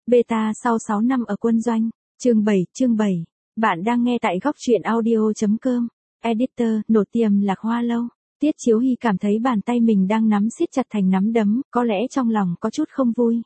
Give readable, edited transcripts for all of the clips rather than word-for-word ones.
Beta sau 6 năm ở quân doanh. Chương 7. Bạn đang nghe tại góc truyện audio.com. Editor, nổi tiềm lạc hoa lâu. Tiết Chiếu Hy cảm thấy bàn tay mình đang nắm siết chặt thành nắm đấm, có lẽ trong lòng có chút không vui.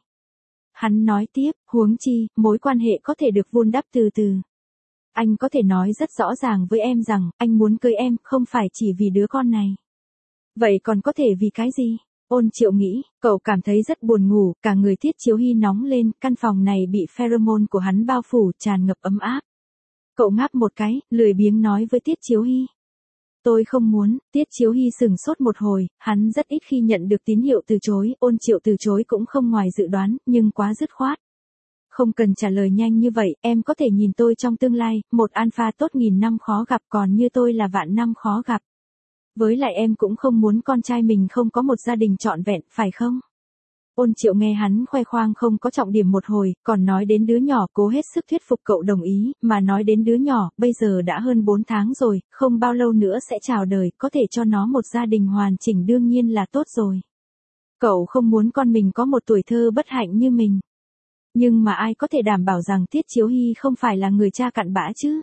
Hắn nói tiếp, huống chi, mối quan hệ có thể được vun đắp từ từ. Anh có thể nói rất rõ ràng với em rằng, anh muốn cưới em, không phải chỉ vì đứa con này. Vậy còn có thể vì cái gì? Ôn Triệu nghĩ, cậu cảm thấy rất buồn ngủ, cả người Tiết Chiếu Hy nóng lên, căn phòng này bị pheromone của hắn bao phủ, tràn ngập ấm áp. Cậu ngáp một cái, lười biếng nói với Tiết Chiếu Hy. Tôi không muốn. Tiết Chiếu Hy sừng sốt một hồi, hắn rất ít khi nhận được tín hiệu từ chối, Ôn Triệu từ chối cũng không ngoài dự đoán, nhưng quá dứt khoát. Không cần trả lời nhanh như vậy, em có thể nhìn tôi trong tương lai, một alpha tốt nghìn năm khó gặp còn như tôi là vạn năm khó gặp. Với lại em cũng không muốn con trai mình không có một gia đình trọn vẹn, phải không? Ôn Triệu nghe hắn khoe khoang không có trọng điểm một hồi, còn nói đến đứa nhỏ cố hết sức thuyết phục cậu đồng ý, mà nói đến đứa nhỏ, bây giờ đã hơn 4 tháng rồi, không bao lâu nữa sẽ chào đời, có thể cho nó một gia đình hoàn chỉnh đương nhiên là tốt rồi. Cậu không muốn con mình có một tuổi thơ bất hạnh như mình. Nhưng mà ai có thể đảm bảo rằng Tiết Chiếu Hy không phải là người cha cặn bã chứ?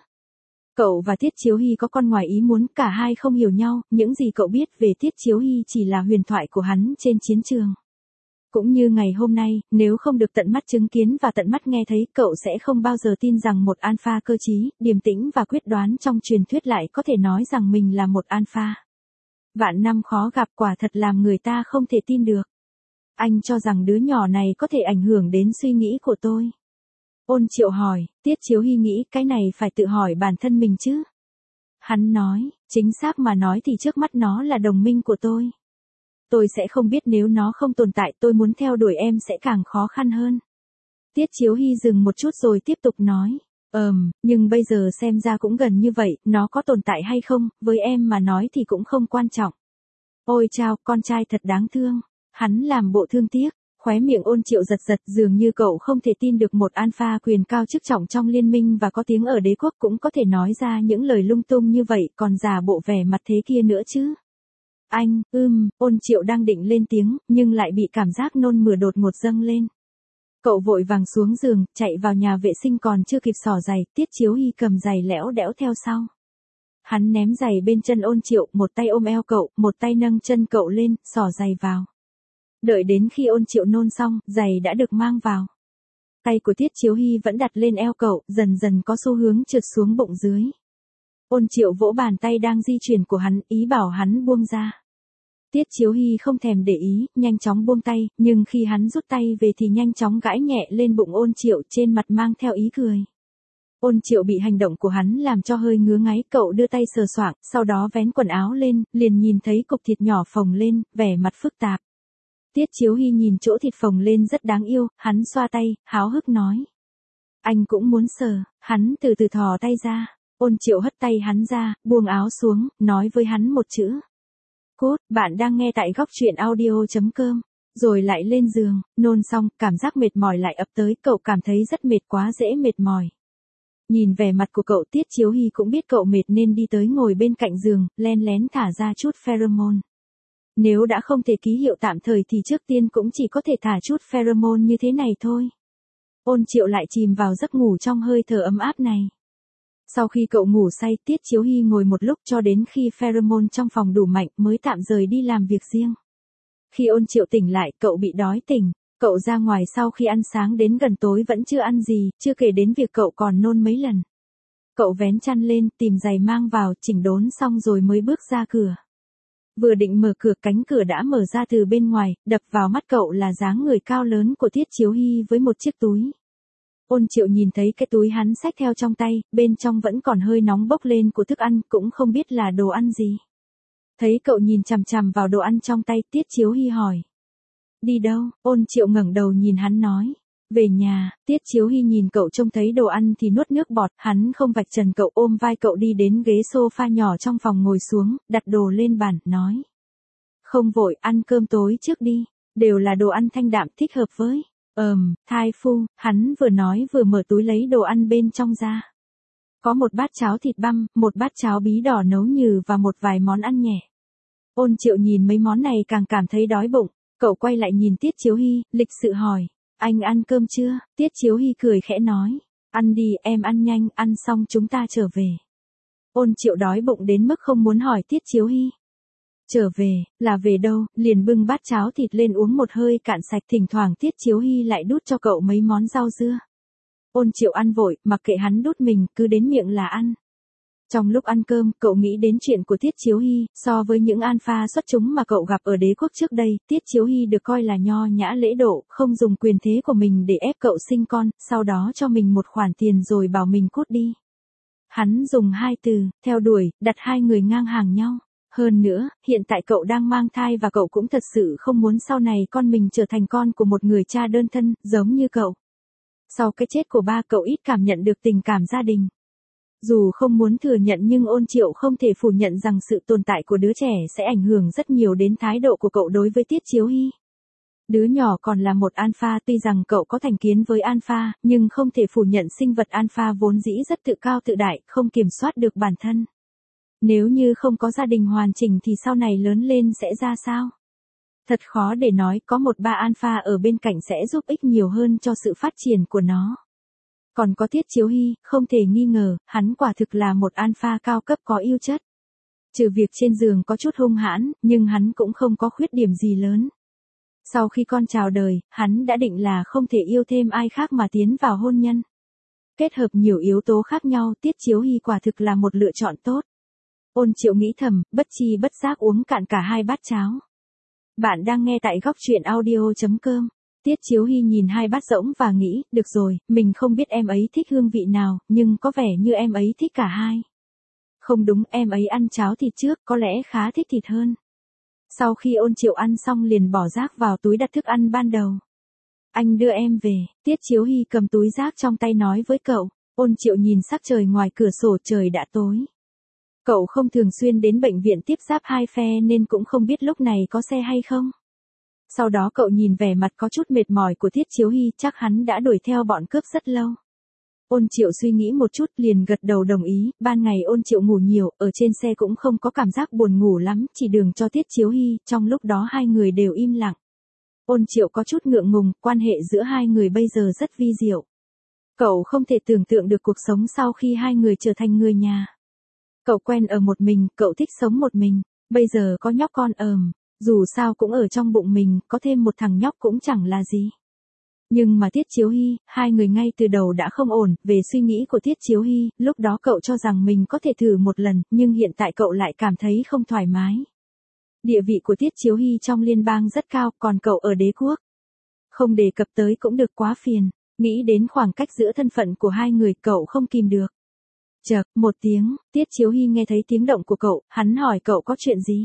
Cậu và Tiết Chiếu Hy có con ngoài ý muốn, cả hai không hiểu nhau, những gì cậu biết về Tiết Chiếu Hy chỉ là huyền thoại của hắn trên chiến trường. Cũng như ngày hôm nay, nếu không được tận mắt chứng kiến và tận mắt nghe thấy, cậu sẽ không bao giờ tin rằng một alpha cơ trí, điềm tĩnh và quyết đoán trong truyền thuyết lại có thể nói rằng mình là một alpha. Vạn năm khó gặp quả thật làm người ta không thể tin được. Anh cho rằng đứa nhỏ này có thể ảnh hưởng đến suy nghĩ của tôi. Ôn Triệu hỏi, Tiết Chiếu Hy nghĩ cái này phải tự hỏi bản thân mình chứ. Hắn nói, chính xác mà nói thì trước mắt nó là đồng minh của tôi. Tôi sẽ không biết nếu nó không tồn tại, tôi muốn theo đuổi em sẽ càng khó khăn hơn. Tiết Chiếu Hy dừng một chút rồi tiếp tục nói, nhưng bây giờ xem ra cũng gần như vậy, nó có tồn tại hay không, với em mà nói thì cũng không quan trọng. Ôi chao, con trai thật đáng thương. Hắn làm bộ thương tiếc, khóe miệng Ôn Triệu giật giật, dường như cậu không thể tin được một alpha quyền cao chức trọng trong liên minh và có tiếng ở đế quốc cũng có thể nói ra những lời lung tung như vậy, còn giả bộ vẻ mặt thế kia nữa chứ. Anh, Ôn Triệu đang định lên tiếng, nhưng lại bị cảm giác nôn mửa đột ngột dâng lên. Cậu vội vàng xuống giường, chạy vào nhà vệ sinh còn chưa kịp xỏ giày, Tiết Chiếu Hy cầm giày lẽo đẽo theo sau. Hắn ném giày bên chân Ôn Triệu, một tay ôm eo cậu, một tay nâng chân cậu lên, xỏ giày vào. Đợi đến khi Ôn Triệu nôn xong, giày đã được mang vào. Tay của Tiết Chiếu Hy vẫn đặt lên eo cậu, dần dần có xu hướng trượt xuống bụng dưới. Ôn Triệu vỗ bàn tay đang di chuyển của hắn, ý bảo hắn buông ra. Tiết Chiếu Hy không thèm để ý, nhanh chóng buông tay, nhưng khi hắn rút tay về thì nhanh chóng gãi nhẹ lên bụng Ôn Triệu, trên mặt mang theo ý cười. Ôn Triệu bị hành động của hắn làm cho hơi ngứa ngáy, cậu đưa tay sờ soạng, sau đó vén quần áo lên, liền nhìn thấy cục thịt nhỏ phồng lên, vẻ mặt phức tạp. Tiết Chiếu Hy nhìn chỗ thịt phồng lên rất đáng yêu, hắn xoa tay, háo hức nói. Anh cũng muốn sờ, hắn từ từ thò tay ra. Ôn Triệu hất tay hắn ra, buông áo xuống, nói với hắn một chữ. Cốt, bạn đang nghe tại góc truyện audio.com. Rồi lại lên giường, nôn xong, cảm giác mệt mỏi lại ập tới, cậu cảm thấy rất mệt, quá dễ mệt mỏi. Nhìn vẻ mặt của cậu, Tiết Chiếu Hy cũng biết cậu mệt nên đi tới ngồi bên cạnh giường, len lén thả ra chút pheromone. Nếu đã không thể ký hiệu tạm thời thì trước tiên cũng chỉ có thể thả chút pheromone như thế này thôi. Ôn Triệu lại chìm vào giấc ngủ trong hơi thở ấm áp này. Sau khi cậu ngủ say, Tiết Chiếu Hy ngồi một lúc cho đến khi pheromone trong phòng đủ mạnh mới tạm rời đi làm việc riêng. Khi Ôn Triệu tỉnh lại, cậu bị đói tỉnh. Cậu ra ngoài sau khi ăn sáng đến gần tối vẫn chưa ăn gì, chưa kể đến việc cậu còn nôn mấy lần. Cậu vén chăn lên, tìm giày mang vào, chỉnh đốn xong rồi mới bước ra cửa. Vừa định mở cửa, cánh cửa đã mở ra từ bên ngoài, đập vào mắt cậu là dáng người cao lớn của Tiết Chiếu Hy với một chiếc túi. Ôn Triệu nhìn thấy cái túi hắn xách theo trong tay, bên trong vẫn còn hơi nóng bốc lên của thức ăn, cũng không biết là đồ ăn gì. Thấy cậu nhìn chằm chằm vào đồ ăn trong tay, Tiết Chiếu Hy hỏi. Đi đâu? Ôn Triệu ngẩng đầu nhìn hắn nói. Về nhà. Tiết Chiếu Hy nhìn cậu trông thấy đồ ăn thì nuốt nước bọt, hắn không vạch trần cậu, ôm vai cậu đi đến ghế sofa nhỏ trong phòng ngồi xuống, đặt đồ lên bàn, nói. Không vội, ăn cơm tối trước đi, đều là đồ ăn thanh đạm thích hợp với. Thai phu, hắn vừa nói vừa mở túi lấy đồ ăn bên trong ra. Có một bát cháo thịt băm, một bát cháo bí đỏ nấu nhừ và một vài món ăn nhẹ. Ôn Triệu nhìn mấy món này càng cảm thấy đói bụng, cậu quay lại nhìn Tiết Chiếu Hy, lịch sự hỏi. Anh ăn cơm chưa? Tiết Chiếu Hy cười khẽ nói. Ăn đi, em ăn nhanh, ăn xong chúng ta trở về. Ôn Triệu đói bụng đến mức không muốn hỏi Tiết Chiếu Hy. Trở về, là về đâu, liền bưng bát cháo thịt lên uống một hơi cạn sạch, thỉnh thoảng Tiết Chiếu Hy lại đút cho cậu mấy món rau dưa. Ôn Triệu ăn vội, mặc kệ hắn đút mình, cứ đến miệng là ăn. Trong lúc ăn cơm, cậu nghĩ đến chuyện của Tiết Chiếu Hy, so với những alpha xuất chúng mà cậu gặp ở đế quốc trước đây, Tiết Chiếu Hy được coi là nho nhã lễ độ, không dùng quyền thế của mình để ép cậu sinh con, sau đó cho mình một khoản tiền rồi bảo mình cút đi. Hắn dùng hai từ, theo đuổi, đặt hai người ngang hàng nhau. Hơn nữa, hiện tại cậu đang mang thai và cậu cũng thật sự không muốn sau này con mình trở thành con của một người cha đơn thân, giống như cậu. Sau cái chết của ba cậu ít cảm nhận được tình cảm gia đình. Dù không muốn thừa nhận nhưng Ôn Triệu không thể phủ nhận rằng sự tồn tại của đứa trẻ sẽ ảnh hưởng rất nhiều đến thái độ của cậu đối với Tiết Chiếu Hy. Đứa nhỏ còn là một alpha, tuy rằng cậu có thành kiến với alpha, nhưng không thể phủ nhận sinh vật alpha vốn dĩ rất tự cao tự đại, không kiểm soát được bản thân. Nếu như không có gia đình hoàn chỉnh thì sau này lớn lên sẽ ra sao? Thật khó để nói, có một ba alpha ở bên cạnh sẽ giúp ích nhiều hơn cho sự phát triển của nó. Còn có Tiết Chiếu Hy, không thể nghi ngờ, hắn quả thực là một alpha cao cấp có ưu chất. Trừ việc trên giường có chút hung hãn, nhưng hắn cũng không có khuyết điểm gì lớn. Sau khi con chào đời, hắn đã định là không thể yêu thêm ai khác mà tiến vào hôn nhân. Kết hợp nhiều yếu tố khác nhau, Tiết Chiếu Hy quả thực là một lựa chọn tốt. Ôn Triệu nghĩ thầm, bất chi bất giác uống cạn cả hai bát cháo. Bạn đang nghe tại góc truyện audio.com. Tiết Chiếu Hy nhìn hai bát rỗng và nghĩ, được rồi, mình không biết em ấy thích hương vị nào, nhưng có vẻ như em ấy thích cả hai. Không đúng, em ấy ăn cháo thịt trước, có lẽ khá thích thịt hơn. Sau khi Ôn Triệu ăn xong liền bỏ rác vào túi đặt thức ăn ban đầu. Anh đưa em về, Tiết Chiếu Hy cầm túi rác trong tay nói với cậu. Ôn Triệu nhìn sắc trời ngoài cửa sổ, trời đã tối. Cậu không thường xuyên đến bệnh viện tiếp giáp hai phe nên cũng không biết lúc này có xe hay không. Sau đó cậu nhìn vẻ mặt có chút mệt mỏi của Tiết Chiếu Hy, chắc hắn đã đuổi theo bọn cướp rất lâu. Ôn Triệu suy nghĩ một chút liền gật đầu đồng ý, ban ngày Ôn Triệu ngủ nhiều, ở trên xe cũng không có cảm giác buồn ngủ lắm, chỉ đường cho Tiết Chiếu Hy, trong lúc đó hai người đều im lặng. Ôn Triệu có chút ngượng ngùng, quan hệ giữa hai người bây giờ rất vi diệu. Cậu không thể tưởng tượng được cuộc sống sau khi hai người trở thành người nhà. Cậu quen ở một mình, cậu thích sống một mình, bây giờ có nhóc con dù sao cũng ở trong bụng mình, có thêm một thằng nhóc cũng chẳng là gì. Nhưng mà Tiết Chiếu Hy, hai người ngay từ đầu đã không ổn, về suy nghĩ của Tiết Chiếu Hy, lúc đó cậu cho rằng mình có thể thử một lần, nhưng hiện tại cậu lại cảm thấy không thoải mái. Địa vị của Tiết Chiếu Hy trong liên bang rất cao, còn cậu ở đế quốc. Không đề cập tới cũng được, quá phiền, nghĩ đến khoảng cách giữa thân phận của hai người, cậu không kìm được. Chợt, một tiếng, Tiết Chiếu Hy nghe thấy tiếng động của cậu, hắn hỏi cậu có chuyện gì.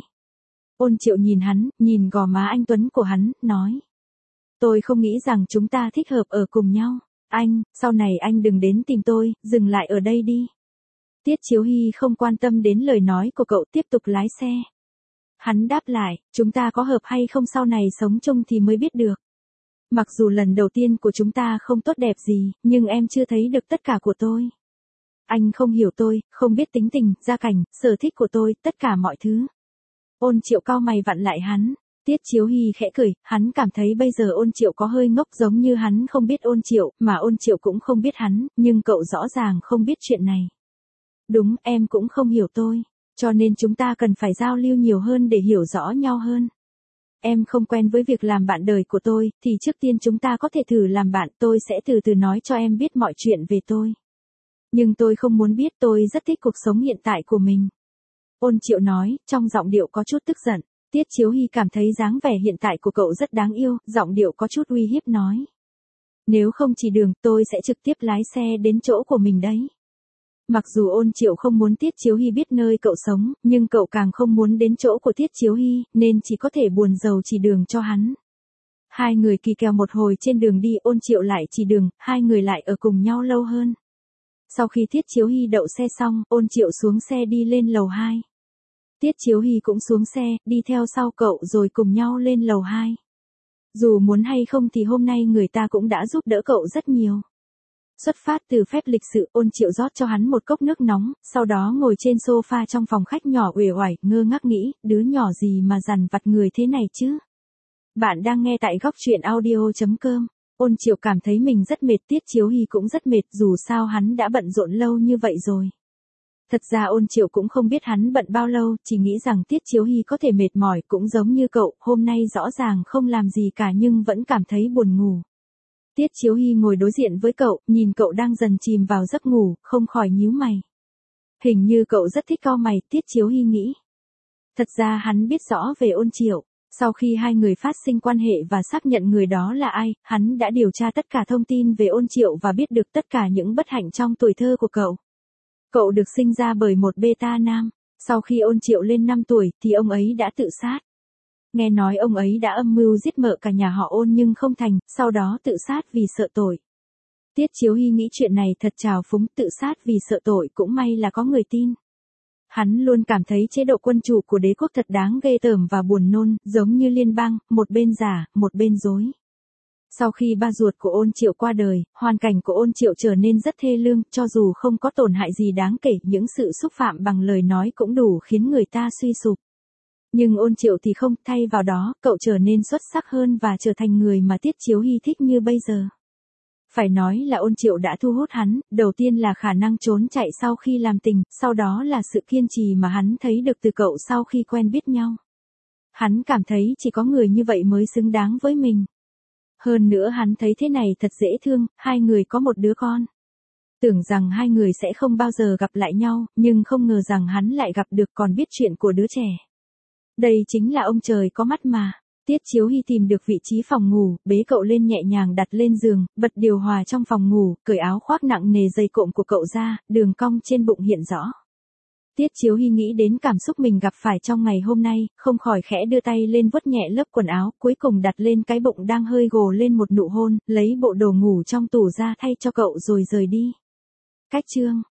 Ôn Triệu nhìn hắn, nhìn gò má anh tuấn của hắn, nói. Tôi không nghĩ rằng chúng ta thích hợp ở cùng nhau. Anh, sau này anh đừng đến tìm tôi, dừng lại ở đây đi. Tiết Chiếu Hy không quan tâm đến lời nói của cậu, tiếp tục lái xe. Hắn đáp lại, chúng ta có hợp hay không sau này sống chung thì mới biết được. Mặc dù lần đầu tiên của chúng ta không tốt đẹp gì, nhưng em chưa thấy được tất cả của tôi. Anh không hiểu tôi, không biết tính tình, gia cảnh, sở thích của tôi, tất cả mọi thứ. Ôn Triệu cau mày vặn lại hắn. Tiết Chiếu Hy khẽ cười, hắn cảm thấy bây giờ Ôn Triệu có hơi ngốc, giống như hắn không biết Ôn Triệu, mà Ôn Triệu cũng không biết hắn, nhưng cậu rõ ràng không biết chuyện này. Đúng, em cũng không hiểu tôi, cho nên chúng ta cần phải giao lưu nhiều hơn để hiểu rõ nhau hơn. Em không quen với việc làm bạn đời của tôi, thì trước tiên chúng ta có thể thử làm bạn, tôi sẽ từ từ nói cho em biết mọi chuyện về tôi. Nhưng tôi không muốn biết, tôi rất thích cuộc sống hiện tại của mình. Ôn Triệu nói, trong giọng điệu có chút tức giận. Tiết Chiếu Hy cảm thấy dáng vẻ hiện tại của cậu rất đáng yêu, giọng điệu có chút uy hiếp nói. Nếu không chỉ đường, tôi sẽ trực tiếp lái xe đến chỗ của mình đấy. Mặc dù Ôn Triệu không muốn Tiết Chiếu Hy biết nơi cậu sống, nhưng cậu càng không muốn đến chỗ của Tiết Chiếu Hy, nên chỉ có thể buồn rầu chỉ đường cho hắn. Hai người kỳ kèo một hồi trên đường đi, Ôn Triệu lại chỉ đường, hai người lại ở cùng nhau lâu hơn. Sau khi Tiết Chiếu Hy đậu xe xong, Ôn Triệu xuống xe đi lên lầu 2. Tiết Chiếu Hy cũng xuống xe, đi theo sau cậu rồi cùng nhau lên lầu 2. Dù muốn hay không thì hôm nay người ta cũng đã giúp đỡ cậu rất nhiều. Xuất phát từ phép lịch sự, Ôn Triệu rót cho hắn một cốc nước nóng, sau đó ngồi trên sofa trong phòng khách nhỏ uể oải, ngơ ngác nghĩ, đứa nhỏ gì mà dằn vặt người thế này chứ. Bạn đang nghe tại góc truyện audio.com. Ôn Triệu cảm thấy mình rất mệt, Tiết Chiếu Hy cũng rất mệt, dù sao hắn đã bận rộn lâu như vậy rồi. Thật ra Ôn Triệu cũng không biết hắn bận bao lâu, chỉ nghĩ rằng Tiết Chiếu Hy có thể mệt mỏi cũng giống như cậu, hôm nay rõ ràng không làm gì cả nhưng vẫn cảm thấy buồn ngủ. Tiết Chiếu Hy ngồi đối diện với cậu, nhìn cậu đang dần chìm vào giấc ngủ, không khỏi nhíu mày. Hình như cậu rất thích cau mày, Tiết Chiếu Hy nghĩ. Thật ra hắn biết rõ về Ôn Triệu. Sau khi hai người phát sinh quan hệ và xác nhận người đó là ai, hắn đã điều tra tất cả thông tin về Ôn Triệu và biết được tất cả những bất hạnh trong tuổi thơ của cậu. Cậu được sinh ra bởi một beta nam. Sau khi Ôn Triệu lên 5 tuổi thì ông ấy đã tự sát. Nghe nói ông ấy đã âm mưu giết mợ cả nhà họ Ôn nhưng không thành, sau đó tự sát vì sợ tội. Tiết Chiếu Hy nghĩ chuyện này thật trào phúng, tự sát vì sợ tội cũng may là có người tin. Hắn luôn cảm thấy chế độ quân chủ của đế quốc thật đáng ghê tởm và buồn nôn, giống như liên bang, một bên giả, một bên dối. Sau khi ba ruột của Ôn Triệu qua đời, hoàn cảnh của Ôn Triệu trở nên rất thê lương, cho dù không có tổn hại gì đáng kể, những sự xúc phạm bằng lời nói cũng đủ khiến người ta suy sụp. Nhưng Ôn Triệu thì không, thay vào đó, cậu trở nên xuất sắc hơn và trở thành người mà Tiết Chiếu Hy thích như bây giờ. Phải nói là Ôn Triệu đã thu hút hắn, đầu tiên là khả năng trốn chạy sau khi làm tình, sau đó là sự kiên trì mà hắn thấy được từ cậu sau khi quen biết nhau. Hắn cảm thấy chỉ có người như vậy mới xứng đáng với mình. Hơn nữa hắn thấy thế này thật dễ thương, hai người có một đứa con. Tưởng rằng hai người sẽ không bao giờ gặp lại nhau, nhưng không ngờ rằng hắn lại gặp được còn biết chuyện của đứa trẻ. Đây chính là ông trời có mắt mà. Tiết Chiếu Hy tìm được vị trí phòng ngủ, bế cậu lên nhẹ nhàng đặt lên giường, bật điều hòa trong phòng ngủ, cởi áo khoác nặng nề dày cộm của cậu ra, đường cong trên bụng hiện rõ. Tiết Chiếu Hy nghĩ đến cảm xúc mình gặp phải trong ngày hôm nay, không khỏi khẽ đưa tay lên vuốt nhẹ lớp quần áo, cuối cùng đặt lên cái bụng đang hơi gồ lên một nụ hôn, lấy bộ đồ ngủ trong tủ ra thay cho cậu rồi rời đi. Cách chương